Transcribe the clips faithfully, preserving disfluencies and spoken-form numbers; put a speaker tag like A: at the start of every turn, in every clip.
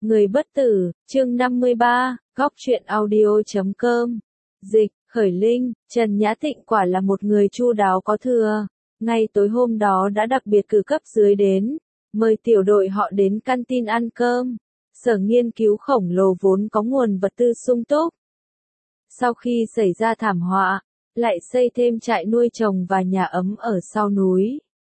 A: Người bất tử, chương năm mươi ba, góc truyện audio chấm com. Dịch, Khởi Linh, Trần Nhã Tịnh quả là một người chu đáo có thừa. Ngay tối hôm đó đã đặc biệt cử cấp dưới đến, mời tiểu đội họ đến canteen ăn cơm. Sở nghiên cứu khổng lồ vốn có nguồn vật tư sung túc. Sau khi xảy ra thảm họa, lại xây thêm trại nuôi trồng và nhà ấm ở sau núi.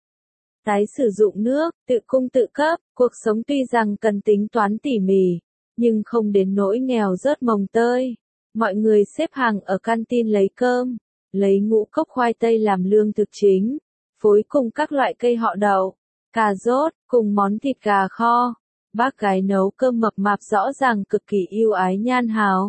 A: Tái sử dụng nước, tự cung tự cấp, cuộc sống tuy rằng cần tính toán tỉ mỉ, nhưng không đến nỗi nghèo rớt mồng tơi. Mọi người xếp hàng ở canteen lấy cơm, lấy ngũ cốc khoai tây làm lương thực chính, phối cùng các loại cây họ đậu, cà rốt, cùng món thịt gà kho. Bác gái nấu cơm mập mạp rõ ràng cực kỳ yêu ái Nhan Hào.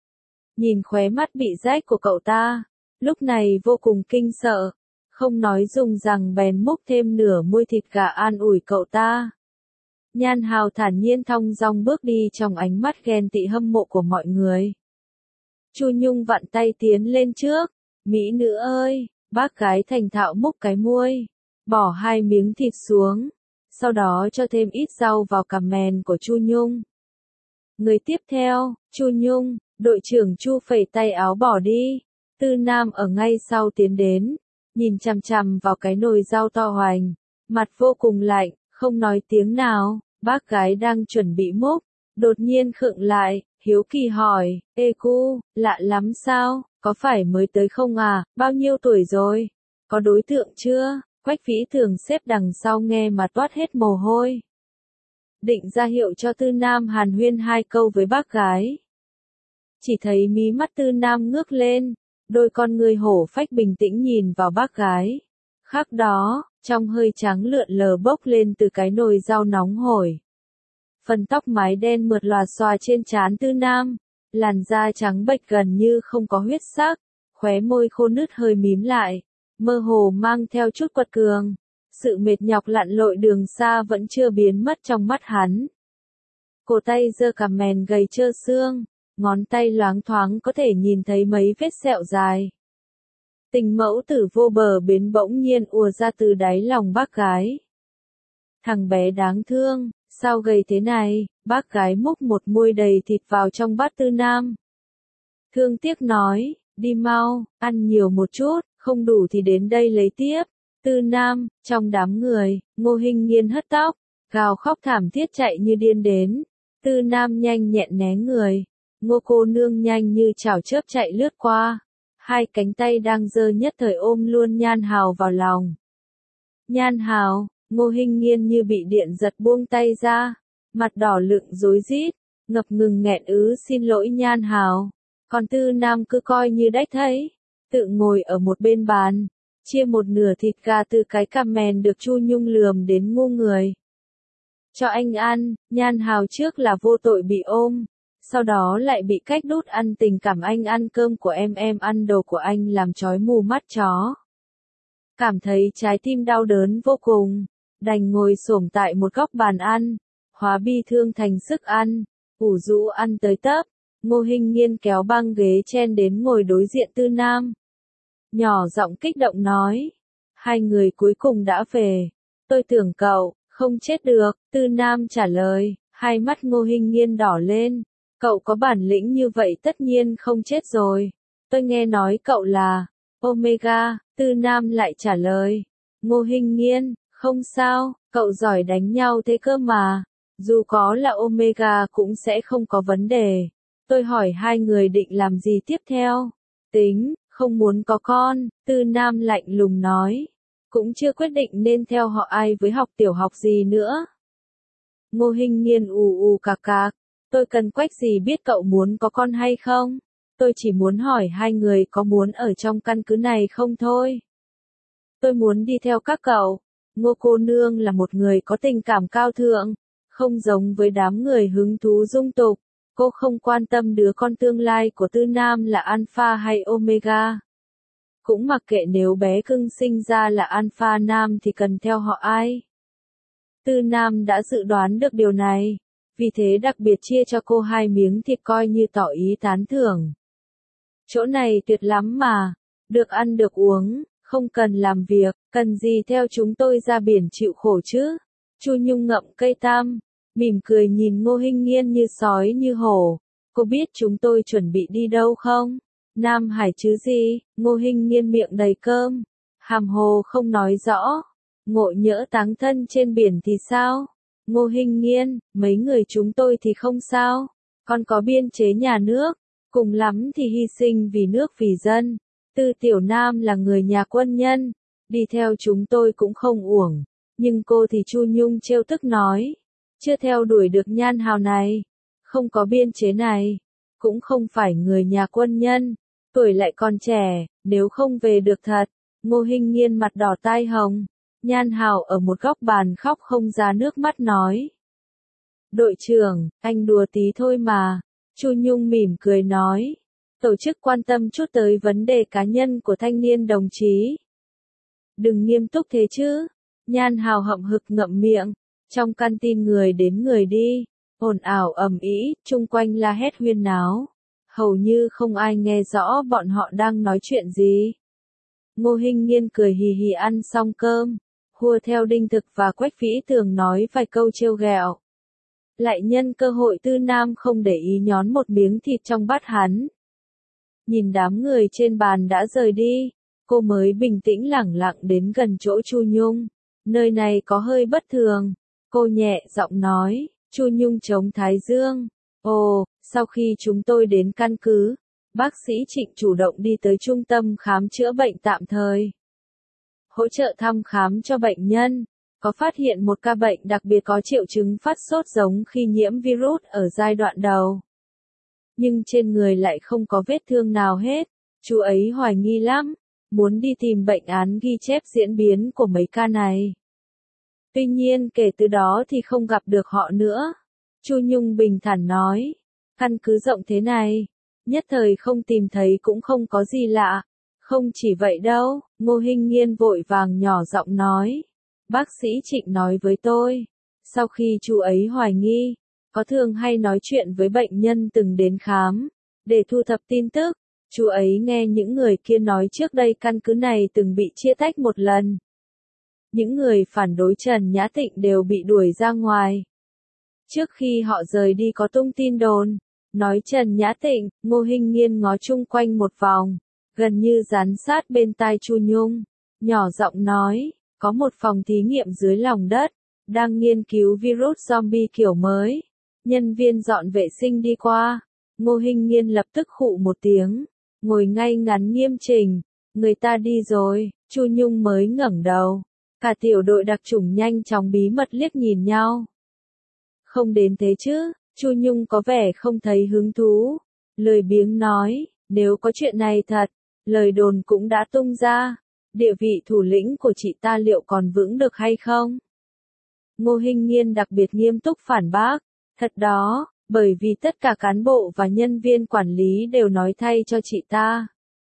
A: Nhìn khóe mắt bị rách của cậu ta, lúc này vô cùng kinh sợ. Không nói dùng rằng bèn múc thêm nửa muôi thịt gà an ủi cậu ta. Nhan Hào thản nhiên thong dong bước đi trong ánh mắt ghen tị hâm mộ của mọi người. Chu Nhung vặn tay tiến lên trước. Mỹ nữ ơi, bác gái thành thạo múc cái muôi, bỏ hai miếng thịt xuống, sau đó cho thêm ít rau vào cà mèn của Chu Nhung. Người tiếp theo, Chu Nhung, đội trưởng Chu phẩy tay áo bỏ đi. Tư Nam ở ngay sau tiến đến, nhìn chằm chằm vào cái nồi rau to hoành, mặt vô cùng lạnh, không nói tiếng nào. Bác gái đang chuẩn bị múc, đột nhiên khựng lại, hiếu kỳ hỏi, ê cu, lạ lắm sao, có phải mới tới không à, bao nhiêu tuổi rồi, có đối tượng chưa? Quách Vĩ Thường xếp đằng sau nghe mà toát hết mồ hôi. Định ra hiệu cho Tư Nam hàn huyên hai câu với bác gái. Chỉ thấy mí mắt Tư Nam ngước lên, đôi con người hổ phách bình tĩnh nhìn vào bác gái. Khắc đó, trong hơi trắng lượn lờ bốc lên từ cái nồi rau nóng hổi. Phần tóc mái đen mượt lòa xòa trên trán Tư Nam, làn da trắng bệch gần như không có huyết sắc, khóe môi khô nứt hơi mím lại, mơ hồ mang theo chút quật cường. Sự mệt nhọc lặn lội đường xa vẫn chưa biến mất trong mắt hắn. Cổ tay giơ cà mèn gầy trơ xương, ngón tay loáng thoáng có thể nhìn thấy mấy vết sẹo dài. Tình mẫu tử vô bờ bến bỗng nhiên ùa ra từ đáy lòng bác gái. Thằng bé đáng thương, sao gầy thế này? Bác gái múc một muôi đầy thịt vào trong bát Tư Nam. Thương tiếc nói, đi mau, ăn nhiều một chút, không đủ thì đến đây lấy tiếp. Tư Nam, trong đám người, Ngô Hinh Nghiên hất tóc, gào khóc thảm thiết chạy như điên đến. Tư Nam nhanh nhẹn né người, Ngô cô nương nhanh như chảo chớp chạy lướt qua. Hai cánh tay đang giơ nhất thời ôm luôn Nhan Hào vào lòng. Nhan Hào, Ngô Hinh Nghiên như bị điện giật buông tay ra, mặt đỏ lựng rối rít, ngập ngừng nghẹn ứ xin lỗi Nhan Hào. Còn Tư Nam cứ coi như đách thấy, tự ngồi ở một bên bàn, chia một nửa thịt gà từ cái cà mèn được Chu Nhung lườm đến ngu người. Cho anh ăn, Nhan Hào trước là vô tội bị ôm, sau đó lại bị cách đút ăn tình cảm anh ăn cơm của em em ăn đồ của anh làm chói mù mắt chó. Cảm thấy trái tim đau đớn vô cùng, đành ngồi xổm tại một góc bàn ăn, hóa bi thương thành sức ăn, ủ rũ ăn tới tấp. Ngô Hinh Nghiên kéo băng ghế chen đến ngồi đối diện Tư Nam. Nhỏ giọng kích động nói, hai người cuối cùng đã về, tôi tưởng cậu không chết được. Tư Nam trả lời, hai mắt Ngô Hinh Nghiên đỏ lên, cậu có bản lĩnh như vậy tất nhiên không chết rồi, tôi nghe nói cậu là Omega. Tư Nam lại trả lời, Ngô Hinh Nghiên, không sao, cậu giỏi đánh nhau thế cơ mà, dù có là Omega cũng sẽ không có vấn đề. Tôi hỏi hai người định làm gì tiếp theo? Tính, không muốn có con. Tư Nam lạnh lùng nói, cũng chưa quyết định nên theo họ ai với học tiểu học gì nữa. Ngô Hinh Nghiên ù ù cạc cạc, tôi cần Quách gì biết cậu muốn có con hay không? Tôi chỉ muốn hỏi hai người có muốn ở trong căn cứ này không thôi. Tôi muốn đi theo các cậu. Ngô cô nương là một người có tình cảm cao thượng, không giống với đám người hứng thú dung tục. Cô không quan tâm đứa con tương lai của Tư Nam là Alpha hay Omega. Cũng mặc kệ nếu bé cưng sinh ra là Alpha Nam thì cần theo họ ai. Tư Nam đã dự đoán được điều này, vì thế đặc biệt chia cho cô hai miếng thịt coi như tỏ ý tán thưởng. Chỗ này tuyệt lắm mà, được ăn được uống, không cần làm việc, cần gì theo chúng tôi ra biển chịu khổ chứ. Chu Nhung ngậm cây tam, mỉm cười nhìn Ngô Hinh Nghiên như sói như hổ. Cô biết chúng tôi chuẩn bị đi đâu không? Nam Hải chứ gì? Ngô Hinh Nghiên miệng đầy cơm, hàm hồ không nói rõ. Ngộ nhỡ táng thân trên biển thì sao? Ngô Hinh Nghiên, mấy người chúng tôi thì không sao. Còn có biên chế nhà nước, cùng lắm thì hy sinh vì nước vì dân. Tư Tiểu Nam là người nhà quân nhân, đi theo chúng tôi cũng không uổng. Nhưng cô thì Chu Nhung trêu tức nói, chưa theo đuổi được nhan hào này, không có biên chế này, cũng không phải người nhà quân nhân, tuổi lại còn trẻ, nếu không về được thật. Ngô Hinh Nghiên mặt đỏ tai hồng, nhan hào ở một góc bàn khóc không ra nước mắt nói. Đội trưởng, anh đùa tí thôi mà. Chu Nhung mỉm cười nói, tổ chức quan tâm chút tới vấn đề cá nhân của thanh niên đồng chí. Đừng nghiêm túc thế chứ. Nhan hào hậm hực ngậm miệng, trong căn tin người đến người đi, ồn ào ầm ĩ, chung quanh la hét huyên náo. Hầu như không ai nghe rõ bọn họ đang nói chuyện gì. Ngô Hinh Nghiên cười hì hì ăn xong cơm, hùa theo Đinh Thực và Quách Vĩ Tường nói vài câu trêu ghẹo. Lại nhân cơ hội Tư Nam không để ý nhón một miếng thịt trong bát hắn. Nhìn đám người trên bàn đã rời đi, cô mới bình tĩnh lẳng lặng đến gần chỗ Chu Nhung. Nơi này có hơi bất thường. Cô nhẹ giọng nói, Chu Nhung chống thái dương. Ồ, sau khi chúng tôi đến căn cứ, bác sĩ Trịnh chủ động đi tới trung tâm khám chữa bệnh tạm thời, hỗ trợ thăm khám cho bệnh nhân. Có phát hiện một ca bệnh đặc biệt có triệu chứng phát sốt giống khi nhiễm virus ở giai đoạn đầu. Nhưng trên người lại không có vết thương nào hết. Chú ấy hoài nghi lắm, muốn đi tìm bệnh án ghi chép diễn biến của mấy ca này. Tuy nhiên kể từ đó thì không gặp được họ nữa. Chu Nhung bình thản nói, căn cứ rộng thế này, nhất thời không tìm thấy cũng không có gì lạ. Không chỉ vậy đâu, Ngô Hinh Nghiên vội vàng nhỏ giọng nói. Bác sĩ Trịnh nói với tôi, sau khi chú ấy hoài nghi, có thường hay nói chuyện với bệnh nhân từng đến khám, để thu thập tin tức. Chú ấy nghe những người kia nói trước đây căn cứ này từng bị chia tách một lần. Những người phản đối Trần Nhã Tịnh đều bị đuổi ra ngoài. Trước khi họ rời đi có tung tin đồn, nói Trần Nhã Tịnh. Ngô Hinh Nghiên ngó chung quanh một vòng, gần như dán sát bên tai Chu Nhung, nhỏ giọng nói, có một phòng thí nghiệm dưới lòng đất, đang nghiên cứu virus zombie kiểu mới. Nhân viên dọn vệ sinh đi qua, Ngô Hinh Nghiên lập tức khụ một tiếng, ngồi ngay ngắn nghiêm chỉnh. Người ta đi rồi. Chu Nhung mới ngẩng đầu. Cả tiểu đội đặc chủng nhanh chóng bí mật liếc nhìn nhau. Không đến thế chứ? Chu Nhung có vẻ không thấy hứng thú, lười biếng nói, nếu có chuyện này thật, lời đồn cũng đã tung ra, địa vị thủ lĩnh của chị ta liệu còn vững được hay không? Ngô Hinh Nghiên đặc biệt nghiêm túc phản bác, thật đó, bởi vì tất cả cán bộ và nhân viên quản lý đều nói thay cho chị ta.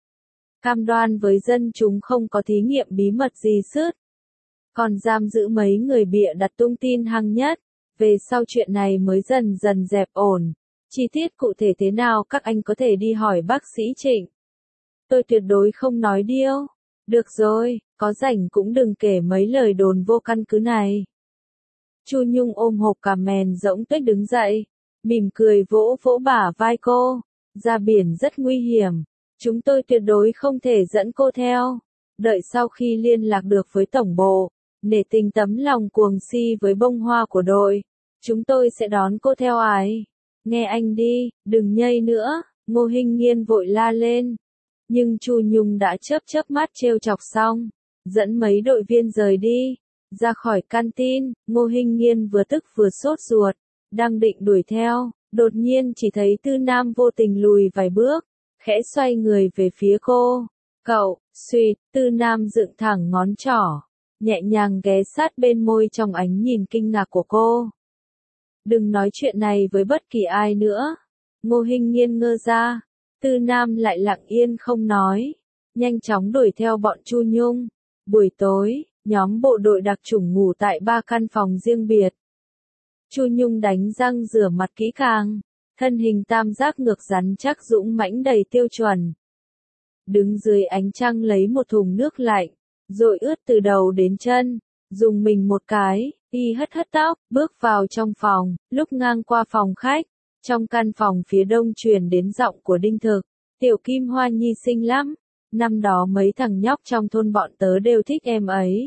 A: Cam đoan với dân chúng không có thí nghiệm bí mật gì sứt. Còn giam giữ mấy người bịa đặt tung tin hăng nhất. Về sau chuyện này mới dần dần dẹp ổn. Chi tiết cụ thể thế nào các anh có thể đi hỏi bác sĩ Trịnh. Tôi tuyệt đối không nói điêu. Được rồi, có rảnh cũng đừng kể mấy lời đồn vô căn cứ này. Chu Nhung ôm hộp cà mèn rỗng tuếch đứng dậy, mỉm cười vỗ vỗ bả vai cô. Ra biển rất nguy hiểm. Chúng tôi tuyệt đối không thể dẫn cô theo. Đợi sau khi liên lạc được với tổng bộ, nể tình tấm lòng cuồng si với bông hoa của đội, chúng tôi sẽ đón cô theo ái. Nghe anh đi, đừng nhây nữa. Ngô Hinh Nghiên vội la lên. Nhưng Chu Nhung đã chớp chớp mắt trêu chọc xong, dẫn mấy đội viên rời đi. Ra khỏi canteen, Ngô Hinh Nghiên vừa tức vừa sốt ruột, đang định đuổi theo, đột nhiên chỉ thấy Tư Nam vô tình lùi vài bước, khẽ xoay người về phía cô. Cậu, suýt, Tư Nam dựng thẳng ngón trỏ, nhẹ nhàng ghé sát bên môi trong ánh nhìn kinh ngạc của cô. Đừng nói chuyện này với bất kỳ ai nữa. Ngô Hinh Nghiên ngơ ra, Tư Nam lại lặng yên không nói, nhanh chóng đuổi theo bọn Chu Nhung. Buổi tối, nhóm bộ đội đặc chủng ngủ tại ba căn phòng riêng biệt. Chu Nhung đánh răng rửa mặt kỹ càng, thân hình tam giác ngược rắn chắc dũng mãnh đầy tiêu chuẩn. Đứng dưới ánh trăng lấy một thùng nước lạnh, rồi ướt từ đầu đến chân, dùng mình một cái, y hất hất tóc, bước vào trong phòng, lúc ngang qua phòng khách, trong căn phòng phía đông truyền đến giọng của Đinh Thực, tiểu Kim Hoa nhi xinh lắm, năm đó mấy thằng nhóc trong thôn bọn tớ đều thích em ấy.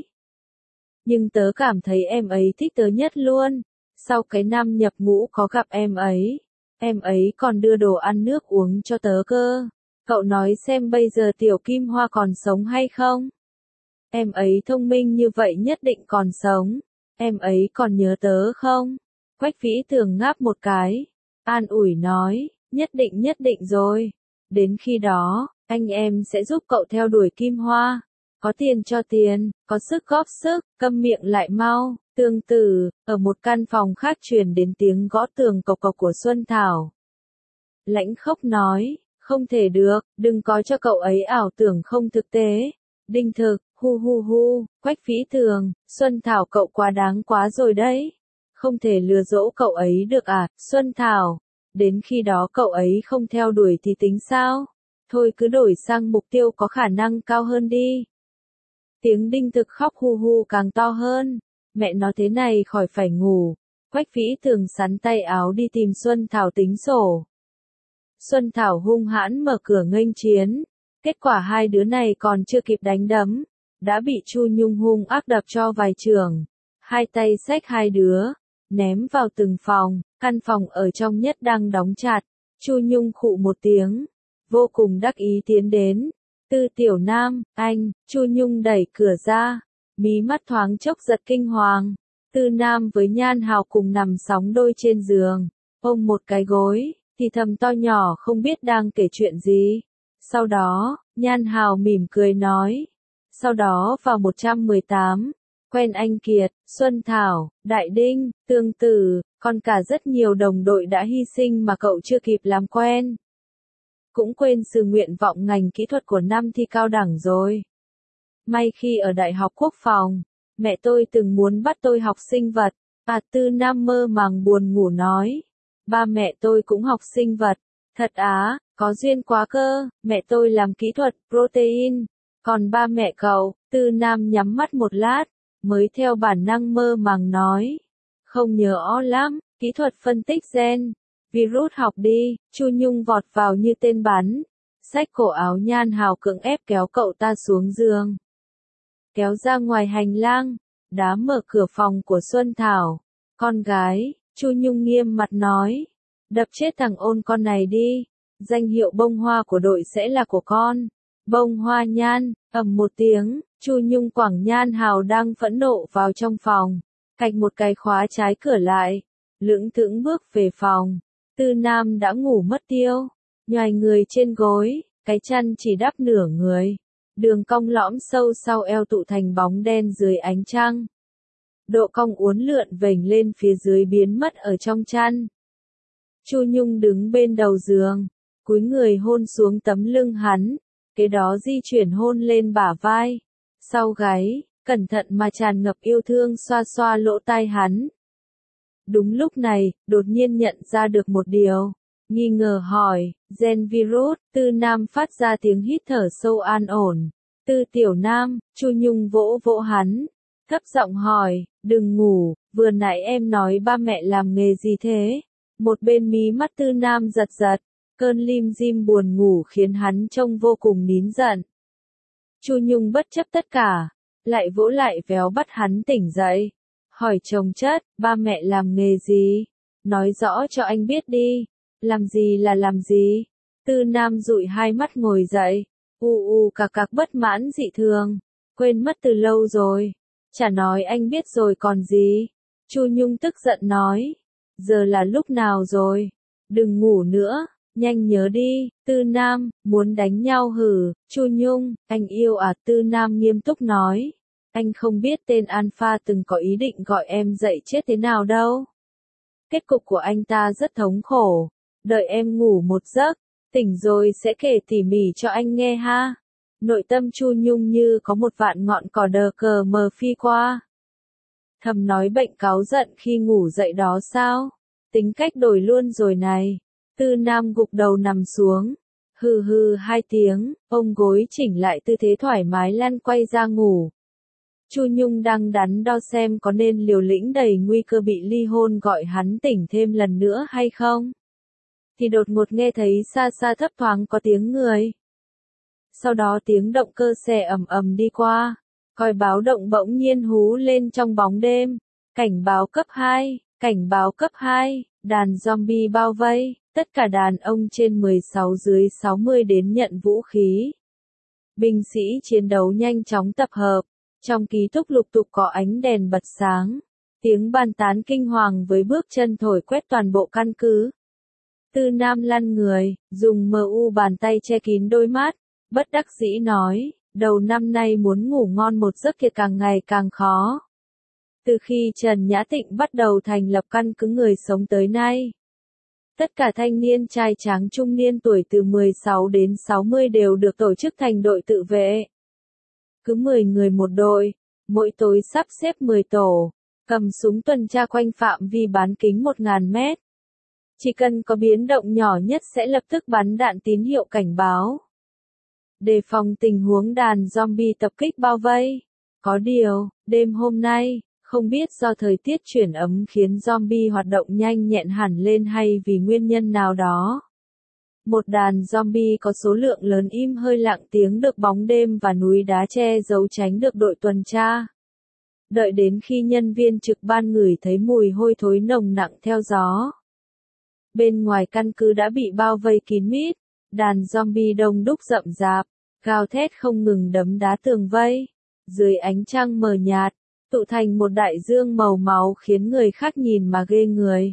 A: Nhưng tớ cảm thấy em ấy thích tớ nhất luôn, sau cái năm nhập ngũ có gặp em ấy, em ấy còn đưa đồ ăn nước uống cho tớ cơ, cậu nói xem bây giờ tiểu Kim Hoa còn sống hay không? Em ấy thông minh như vậy nhất định còn sống, em ấy còn nhớ tớ không? Quách Vĩ Tường ngáp một cái, an ủi nói, nhất định nhất định rồi, đến khi đó, anh em sẽ giúp cậu theo đuổi Kim Hoa, có tiền cho tiền, có sức góp sức, câm miệng lại mau. Tương tự, ở một căn phòng khác truyền đến tiếng gõ tường cộc cộc của Xuân Thảo. Lãnh Khốc nói, không thể được, đừng có cho cậu ấy ảo tưởng không thực tế. Đinh Thực, hu hu hu, Quách Vĩ Tường, Xuân Thảo cậu quá đáng quá rồi đấy. Không thể lừa dỗ cậu ấy được à, Xuân Thảo. Đến khi đó cậu ấy không theo đuổi thì tính sao? Thôi cứ đổi sang mục tiêu có khả năng cao hơn đi. Tiếng Đinh Thực khóc hu hu càng to hơn. Mẹ nó thế này khỏi phải ngủ. Quách Vĩ Tường sắn tay áo đi tìm Xuân Thảo tính sổ. Xuân Thảo hung hãn mở cửa nghênh chiến. Kết quả hai đứa này còn chưa kịp đánh đấm, đã bị Chu Nhung hung ác đập cho vài trường. Hai tay xách hai đứa, ném vào từng phòng, căn phòng ở trong nhất đang đóng chặt. Chu Nhung khụ một tiếng, vô cùng đắc ý tiến đến. Tư Tiểu Nam, anh, Chu Nhung đẩy cửa ra, mí mắt thoáng chốc giật kinh hoàng. Tư Nam với Nhan Hào cùng nằm sóng đôi trên giường, ôm một cái gối, thì thầm to nhỏ không biết đang kể chuyện gì. Sau đó, Nhan Hào mỉm cười nói. Sau đó vào một trăm mười tám, quen anh Kiệt, Xuân Thảo, Đại Đinh, Tương Tử, còn cả rất nhiều đồng đội đã hy sinh mà cậu chưa kịp làm quen. Cũng quên sự nguyện vọng ngành kỹ thuật của năm thi cao đẳng rồi. May khi ở Đại học Quốc phòng, mẹ tôi từng muốn bắt tôi học sinh vật. À, Tư Nam mơ màng buồn ngủ nói. Ba mẹ tôi cũng học sinh vật. Thật á, có duyên quá cơ, mẹ tôi làm kỹ thuật, protein. Còn ba mẹ cậu, Tư Nam nhắm mắt một lát, mới theo bản năng mơ màng nói. Không nhớ rõ lắm, kỹ thuật phân tích gen. Virus học đi, Chu Nhung vọt vào như tên bắn. Xách cổ áo Nhan Hào cưỡng ép kéo cậu ta xuống giường. Kéo ra ngoài hành lang, đá mở cửa phòng của Xuân Thảo. Con gái, Chu Nhung nghiêm mặt nói. Đập chết thằng ôn con này đi. Danh hiệu bông hoa của đội sẽ là của con. Bông hoa Nhan, ầm một tiếng, Chu Nhung quẳng Nhan Hào đang phẫn nộ vào trong phòng. Cạch một cái khóa trái cửa lại. Lững thững bước về phòng. Tư Nam đã ngủ mất tiêu. Nhoài người trên gối, cái chăn chỉ đắp nửa người. Đường cong lõm sâu sau eo tụ thành bóng đen dưới ánh trăng. Độ cong uốn lượn vểnh lên phía dưới biến mất ở trong chăn. Chu Nhung đứng bên đầu giường, cúi người hôn xuống tấm lưng hắn, kế đó di chuyển hôn lên bả vai, sau gáy, cẩn thận mà tràn ngập yêu thương xoa xoa lỗ tai hắn. Đúng lúc này, đột nhiên nhận ra được một điều, nghi ngờ hỏi, gen virus, Tư Nam phát ra tiếng hít thở sâu an ổn. Tư Tiểu Nam, Chu Nhung vỗ vỗ hắn, thấp giọng hỏi, đừng ngủ, vừa nãy em nói ba mẹ làm nghề gì thế? Một bên mí mắt Tư Nam giật giật, cơn lim dim buồn ngủ khiến hắn trông vô cùng nín giận. Chu Nhung bất chấp tất cả, lại vỗ lại véo bắt hắn tỉnh dậy. Hỏi chồng chất, ba mẹ làm nghề gì? Nói rõ cho anh biết đi. Làm gì là làm gì? Tư Nam dụi hai mắt ngồi dậy. U u cạc cạc bất mãn dị thường. Quên mất từ lâu rồi. Chả nói anh biết rồi còn gì. Chu Nhung tức giận nói. Giờ là lúc nào rồi? Đừng ngủ nữa. Nhanh nhớ đi. Tư Nam, muốn đánh nhau hử? Chu Nhung, anh yêu à? Tư Nam nghiêm túc nói. Anh không biết tên Alpha từng có ý định gọi em dậy chết thế nào đâu. Kết cục của anh ta rất thống khổ. Đợi em ngủ một giấc, tỉnh rồi sẽ kể tỉ mỉ cho anh nghe ha. Nội tâm Chu Nhung như có một vạn ngọn cỏ đờ cờ mờ phi qua. Thầm nói bệnh cáu giận khi ngủ dậy đó sao? Tính cách đổi luôn rồi này. Tư Nam gục đầu nằm xuống. Hừ hừ hai tiếng, ôm gối chỉnh lại tư thế thoải mái lăn quay ra ngủ. Chu Nhung đang đắn đo xem có nên liều lĩnh đầy nguy cơ bị ly hôn gọi hắn tỉnh thêm lần nữa hay không. Thì đột ngột nghe thấy xa xa thấp thoáng có tiếng người. Sau đó tiếng động cơ xe ầm ầm đi qua, còi báo động bỗng nhiên hú lên trong bóng đêm. Cảnh báo cấp hai, cảnh báo cấp hai, đàn zombie bao vây, tất cả đàn ông trên mười sáu dưới sáu mươi đến nhận vũ khí. Binh sĩ chiến đấu nhanh chóng tập hợp, trong ký túc lục tục có ánh đèn bật sáng, tiếng bàn tán kinh hoàng với bước chân thổi quét toàn bộ căn cứ. Tư Nam lăn người, dùng mờ u bàn tay che kín đôi mắt, bất đắc dĩ nói, đầu năm nay muốn ngủ ngon một giấc kia càng ngày càng khó. Từ khi Trần Nhã Tịnh bắt đầu thành lập căn cứ người sống tới nay, tất cả thanh niên trai tráng trung niên tuổi từ mười sáu đến sáu mươi đều được tổ chức thành đội tự vệ. Cứ mười người một đội, mỗi tối sắp xếp mười tổ, cầm súng tuần tra quanh phạm vi bán kính một nghìn mét. Chỉ cần có biến động nhỏ nhất sẽ lập tức bắn đạn tín hiệu cảnh báo. Đề phòng tình huống đàn zombie tập kích bao vây. Có điều, đêm hôm nay, không biết do thời tiết chuyển ấm khiến zombie hoạt động nhanh nhẹn hẳn lên hay vì nguyên nhân nào đó. Một đàn zombie có số lượng lớn im hơi lặng tiếng được bóng đêm và núi đá che giấu tránh được đội tuần tra. Đợi đến khi nhân viên trực ban ngửi thấy mùi hôi thối nồng nặng theo gió. Bên ngoài căn cứ đã bị bao vây kín mít, đàn zombie đông đúc rậm rạp, gào thét không ngừng đấm đá tường vây. Dưới ánh trăng mờ nhạt, tụ thành một đại dương màu máu khiến người khác nhìn mà ghê người.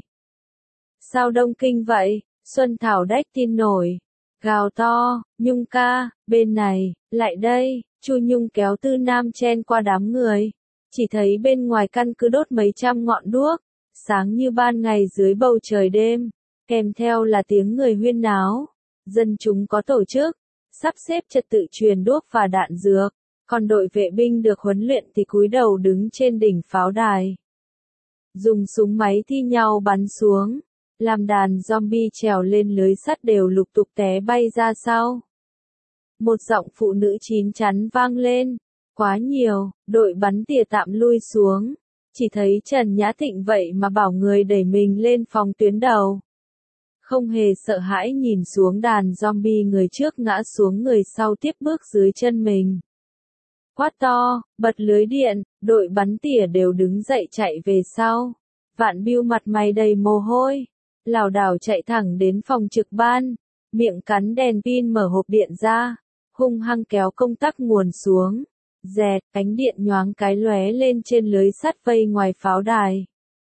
A: Sao đông kinh vậy? Xuân Thảo đách tin nổi. Gào to, Nhung ca, bên này, lại đây, Chu Nhung kéo Tư Nam chen qua đám người. Chỉ thấy bên ngoài căn cứ đốt mấy trăm ngọn đuốc, sáng như ban ngày dưới bầu trời đêm, kèm theo là tiếng người huyên náo. Dân chúng có tổ chức, sắp xếp trật tự truyền đuốc và đạn dược, còn đội vệ binh được huấn luyện thì cúi đầu đứng trên đỉnh pháo đài. Dùng súng máy thi nhau bắn xuống, làm đàn zombie trèo lên lưới sắt đều lục tục té bay ra sau. Một giọng phụ nữ chín chắn vang lên, quá nhiều, đội bắn tỉa tạm lui xuống. Chỉ thấy Trần Nhã Tịnh vậy mà bảo người đẩy mình lên phòng tuyến đầu. Không hề sợ hãi nhìn xuống đàn zombie người trước ngã xuống người sau tiếp bước dưới chân mình. Quát to, bật lưới điện, đội bắn tỉa đều đứng dậy chạy về sau. Vạn Biêu mặt mày đầy mồ hôi, lảo đảo chạy thẳng đến phòng trực ban, miệng cắn đèn pin mở hộp điện ra, hung hăng kéo công tắc nguồn xuống. Dẹt, ánh điện nhoáng cái lóe lên trên lưới sắt vây ngoài pháo đài.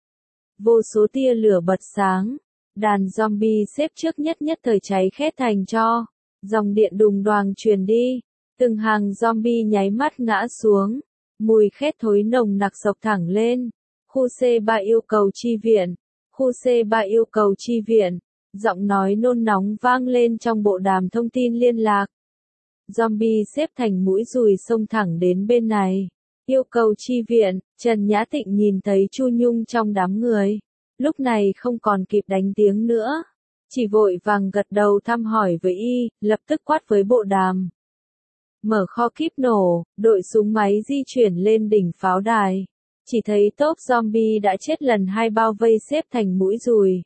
A: Vô số tia lửa bật sáng, đàn zombie xếp trước nhất nhất thời cháy khét thành tro. Dòng điện đùng đoàng truyền đi, từng hàng zombie nháy mắt ngã xuống, mùi khét thối nồng nặc sộc thẳng lên. Khu C ba yêu cầu chi viện, khu C ba yêu cầu chi viện, giọng nói nôn nóng vang lên trong bộ đàm thông tin liên lạc. Zombie xếp thành mũi dùi xông thẳng đến bên này. Yêu cầu chi viện, Trần Nhã Tịnh nhìn thấy Chu Nhung trong đám người. Lúc này không còn kịp đánh tiếng nữa. Chỉ vội vàng gật đầu thăm hỏi với y, lập tức quát với bộ đàm. Mở kho kíp nổ, đội súng máy di chuyển lên đỉnh pháo đài. Chỉ thấy tốp zombie đã chết lần hai bao vây xếp thành mũi dùi.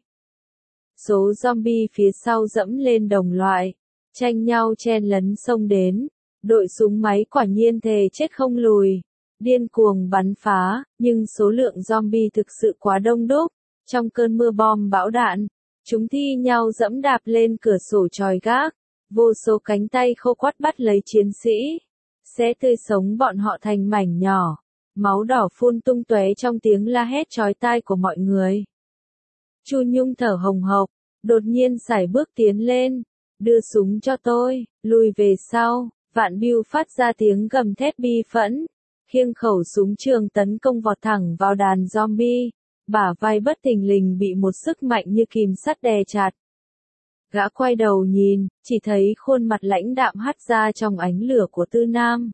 A: Số zombie phía sau dẫm lên đồng loại, tranh nhau chen lấn xông đến. Đội súng máy quả nhiên thề chết không lùi, điên cuồng bắn phá, nhưng số lượng zombie thực sự quá đông đúc. Trong cơn mưa bom bão đạn, chúng thi nhau dẫm đạp lên cửa sổ chòi gác, vô số cánh tay khô quắt bắt lấy chiến sĩ, xé tươi sống bọn họ thành mảnh nhỏ, máu đỏ phun tung tóe trong tiếng la hét chói tai của mọi người. Chu Nhung thở hồng hộc, đột nhiên sải bước tiến lên, đưa súng cho tôi, lùi về sau. Vạn Biêu phát ra tiếng gầm thét bi phẫn, khiêng khẩu súng trường tấn công vọt thẳng vào đàn zombie. Bả vai bất thình lình bị một sức mạnh như kìm sắt đè chặt. Gã quay đầu nhìn, chỉ thấy khuôn mặt lãnh đạm hắt ra trong ánh lửa của Tư Nam.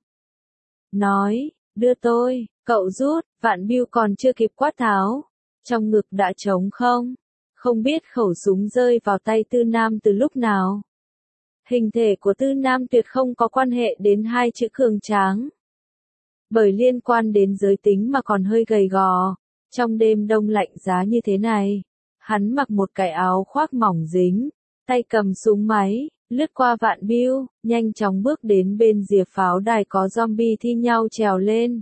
A: Nói, đưa tôi, cậu rút, Vạn Biêu còn chưa kịp quát tháo. Trong ngực đã trống không, không biết khẩu súng rơi vào tay Tư Nam từ lúc nào. Hình thể của Tư Nam tuyệt không có quan hệ đến hai chữ cường tráng. bởi liên quan đến giới tính mà còn hơi gầy gò. Trong đêm đông lạnh giá như thế này, hắn mặc một cái áo khoác mỏng dính, tay cầm súng máy, lướt qua vạn biêu, nhanh chóng bước đến bên rìa pháo đài có zombie thi nhau trèo lên.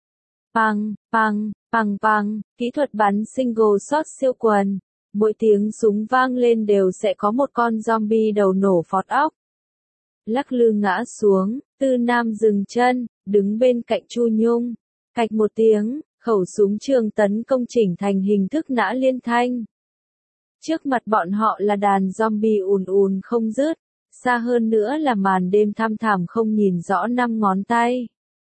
A: Păng, păng, păng păng, kỹ thuật bắn single shot siêu quần. Mỗi tiếng súng vang lên đều sẽ có một con zombie đầu nổ phọt óc. Lắc lư ngã xuống, Tư Nam dừng chân, đứng bên cạnh Chu Nhung. Cạch một tiếng, khẩu súng trường tấn công chỉnh thành hình thức nã liên thanh. Trước mặt bọn họ là đàn zombie ùn ùn không dứt, xa hơn nữa là màn đêm thăm thẳm không nhìn rõ năm ngón tay.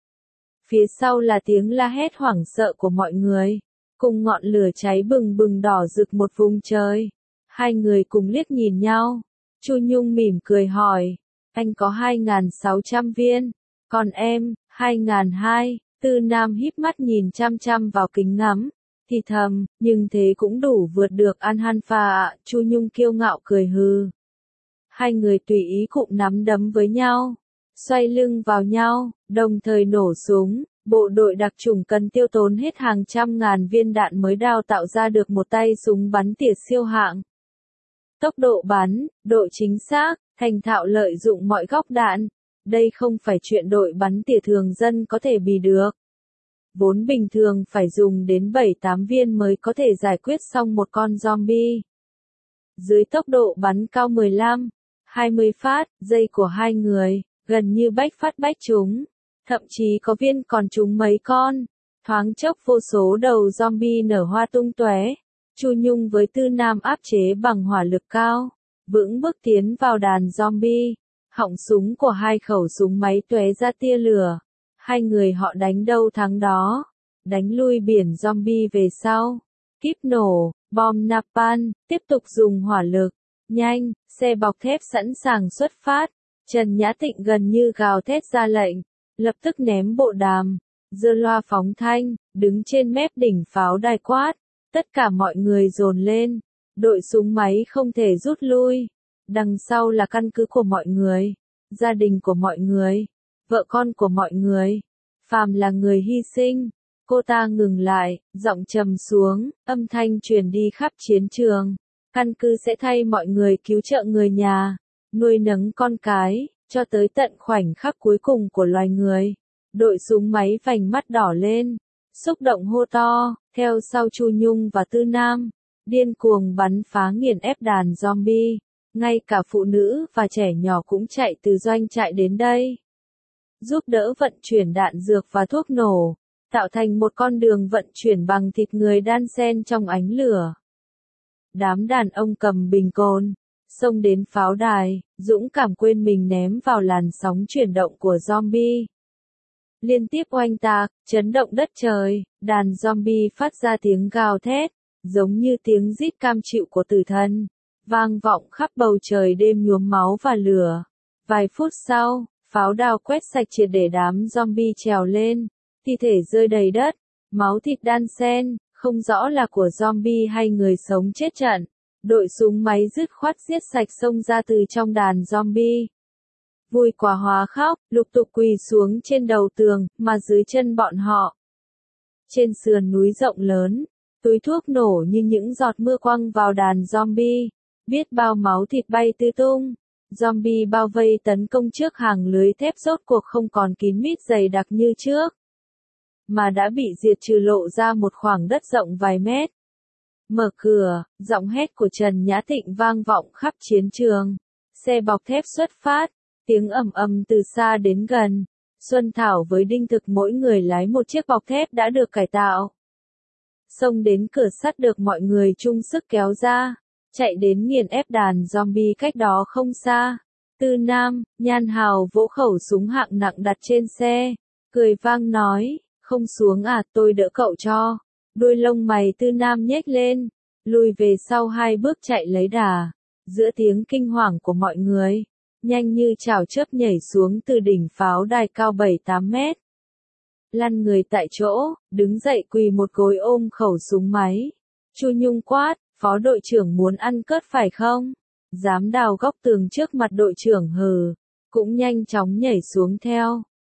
A: Phía sau là tiếng la hét hoảng sợ của mọi người, cùng ngọn lửa cháy bừng bừng đỏ rực một vùng trời. Hai người cùng liếc nhìn nhau, Chu Nhung mỉm cười hỏi, anh có hai nghìn sáu trăm viên, còn em, hai nghìn hai. Tư Nam híp mắt nhìn chăm chăm vào kính ngắm, thì thầm, nhưng thế cũng đủ vượt được An Han Pha ạ. Chu Nhung kiêu ngạo cười hừ. Hai người tùy ý cụm nắm đấm với nhau, xoay lưng vào nhau, đồng thời nổ súng. Bộ đội đặc chủng cần tiêu tốn hết hàng trăm ngàn viên đạn mới đào tạo ra được một tay súng bắn tỉa siêu hạng. Tốc độ bắn, độ chính xác, thành thạo lợi dụng mọi góc đạn. Đây không phải chuyện đội bắn tỉa thường dân có thể bì được. Vốn bình thường phải dùng đến bảy tám viên mới có thể giải quyết xong một con zombie. Dưới tốc độ bắn cao mười lăm, hai mươi phát, giây của hai người, gần như bách phát bách trúng. Thậm chí có viên còn trúng mấy con. Thoáng chốc vô số đầu zombie nở hoa tung tóe. Chu Nhung với Tư Nam áp chế bằng hỏa lực cao, vững bước tiến vào đàn zombie. Họng súng của hai khẩu súng máy tóe ra tia lửa. Hai người họ đánh đâu thắng đó, đánh lui biển zombie về sau. Kíp nổ, bom napalm, tiếp tục dùng hỏa lực. Nhanh, xe bọc thép sẵn sàng xuất phát. Trần Nhã Tịnh gần như gào thét ra lệnh, lập tức ném bộ đàm, giơ loa phóng thanh, đứng trên mép đỉnh pháo đài quát. Tất cả mọi người dồn lên, đội súng máy không thể rút lui. Đằng sau là căn cứ của mọi người, gia đình của mọi người, vợ con của mọi người. Phàm là người hy sinh. Cô ta ngừng lại, giọng trầm xuống, âm thanh truyền đi khắp chiến trường. Căn cứ sẽ thay mọi người cứu trợ người nhà, nuôi nấng con cái, cho tới tận khoảnh khắc cuối cùng của loài người. Đội súng máy vành mắt đỏ lên, xúc động hô to, theo sau Chu Nhung và Tư Nam, điên cuồng bắn phá nghiền ép đàn zombie. Ngay cả phụ nữ và trẻ nhỏ cũng chạy từ doanh trại đến đây, giúp đỡ vận chuyển đạn dược và thuốc nổ, tạo thành một con đường vận chuyển bằng thịt người đan xen trong ánh lửa. Đám đàn ông cầm bình cồn, xông đến pháo đài, dũng cảm quên mình ném vào làn sóng chuyển động của zombie. Liên tiếp oanh tạc, chấn động đất trời, đàn zombie phát ra tiếng gào thét, giống như tiếng rít cam chịu của tử thần, vang vọng khắp bầu trời đêm nhuốm máu và lửa. Vài phút sau, pháo đao quét sạch triệt để đám zombie trèo lên, thi thể rơi đầy đất, máu thịt đan xen, không rõ là của zombie hay người sống chết trận. Đội súng máy dứt khoát giết sạch xông ra từ trong đàn zombie. Vui quá hóa khóc, lục tục quỳ xuống trên đầu tường, mà dưới chân bọn họ. Trên sườn núi rộng lớn, túi thuốc nổ như những giọt mưa quăng vào đàn zombie. Biết bao máu thịt bay tứ tung. Zombie bao vây tấn công trước hàng lưới thép rốt cuộc không còn kín mít dày đặc như trước, mà đã bị diệt trừ lộ ra một khoảng đất rộng vài mét. Mở cửa, giọng hét của Trần Nhã Tịnh vang vọng khắp chiến trường. Xe bọc thép xuất phát, tiếng ầm ầm từ xa đến gần. Xuân Thảo với Đinh Thực mỗi người lái một chiếc bọc thép đã được cải tạo. Xông đến cửa sắt được mọi người chung sức kéo ra, chạy đến nghiền ép đàn zombie cách đó không xa. Tư Nam, Nhan Hào vỗ khẩu súng hạng nặng đặt trên xe, cười vang nói, không xuống à, tôi đỡ cậu cho. Đuôi lông mày Tư Nam nhếch lên, lùi về sau hai bước chạy lấy đà. Giữa tiếng kinh hoàng của mọi người, nhanh như chảo chớp nhảy xuống từ đỉnh pháo đài cao bảy tám mét. Lăn người tại chỗ, đứng dậy quỳ một gối ôm khẩu súng máy. Chu Nhung quát, phó đội trưởng muốn ăn cớt phải không? Dám đào góc tường trước mặt đội trưởng hừ, cũng nhanh chóng nhảy xuống theo.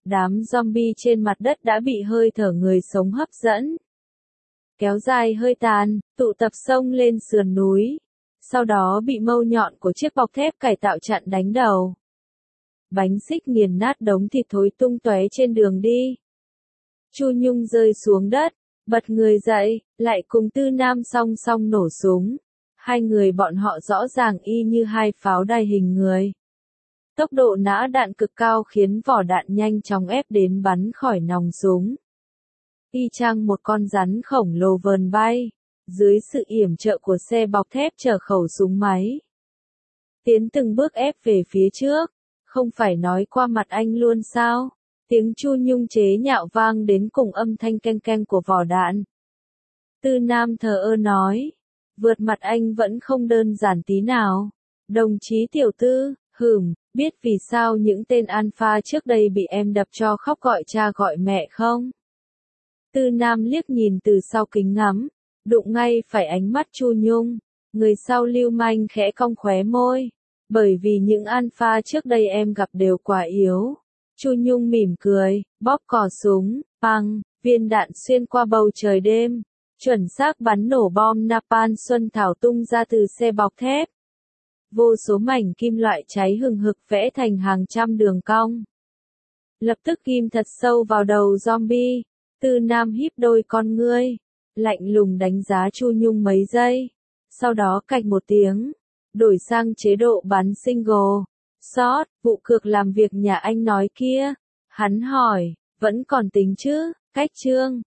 A: Đám zombie trên mặt đất đã bị hơi thở người sống hấp dẫn. Kéo dài hơi tàn, tụ tập xông lên sườn núi. Sau đó bị mâu nhọn của chiếc bọc thép cải tạo chặn đánh đầu. Bánh xích nghiền nát đống thịt thối tung tóe trên đường đi. Chu Nhung rơi xuống đất, bật người dậy, lại cùng Tư Nam song song nổ súng. Hai người bọn họ rõ ràng y như hai pháo đài hình người. Tốc độ nã đạn cực cao khiến vỏ đạn nhanh chóng ép đến bắn khỏi nòng súng. Y chang một con rắn khổng lồ vờn bay, dưới sự yểm trợ của xe bọc thép chở khẩu súng máy. Tiến từng bước ép về phía trước, không phải nói qua mặt anh luôn sao? Tiếng Chu Nhung chế nhạo vang đến cùng âm thanh keng keng của vỏ đạn. Tư Nam thờ ơ nói, vượt mặt anh vẫn không đơn giản tí nào. Đồng chí Tiểu Tư, hửm, biết vì sao những tên alpha trước đây bị em đập cho khóc gọi cha gọi mẹ không? Tư Nam liếc nhìn từ sau kính ngắm, đụng ngay phải ánh mắt Chu Nhung, người sau lưu manh khẽ cong khóe môi, bởi vì những alpha trước đây em gặp đều quá yếu. Chu Nhung mỉm cười, bóp cò súng, băng, viên đạn xuyên qua bầu trời đêm, chuẩn xác bắn nổ bom napalm Xuân Thảo tung ra từ xe bọc thép. Vô số mảnh kim loại cháy hừng hực vẽ thành hàng trăm đường cong. Lập tức ghim thật sâu vào đầu zombie. Tư Nam híp đôi con ngươi, lạnh lùng đánh giá Chu Nhung mấy giây. Sau đó cạch một tiếng, đổi sang chế độ bắn single. Shot, vụ cược làm việc nhà anh nói kia. Hắn hỏi, vẫn còn tính chứ, cách chương.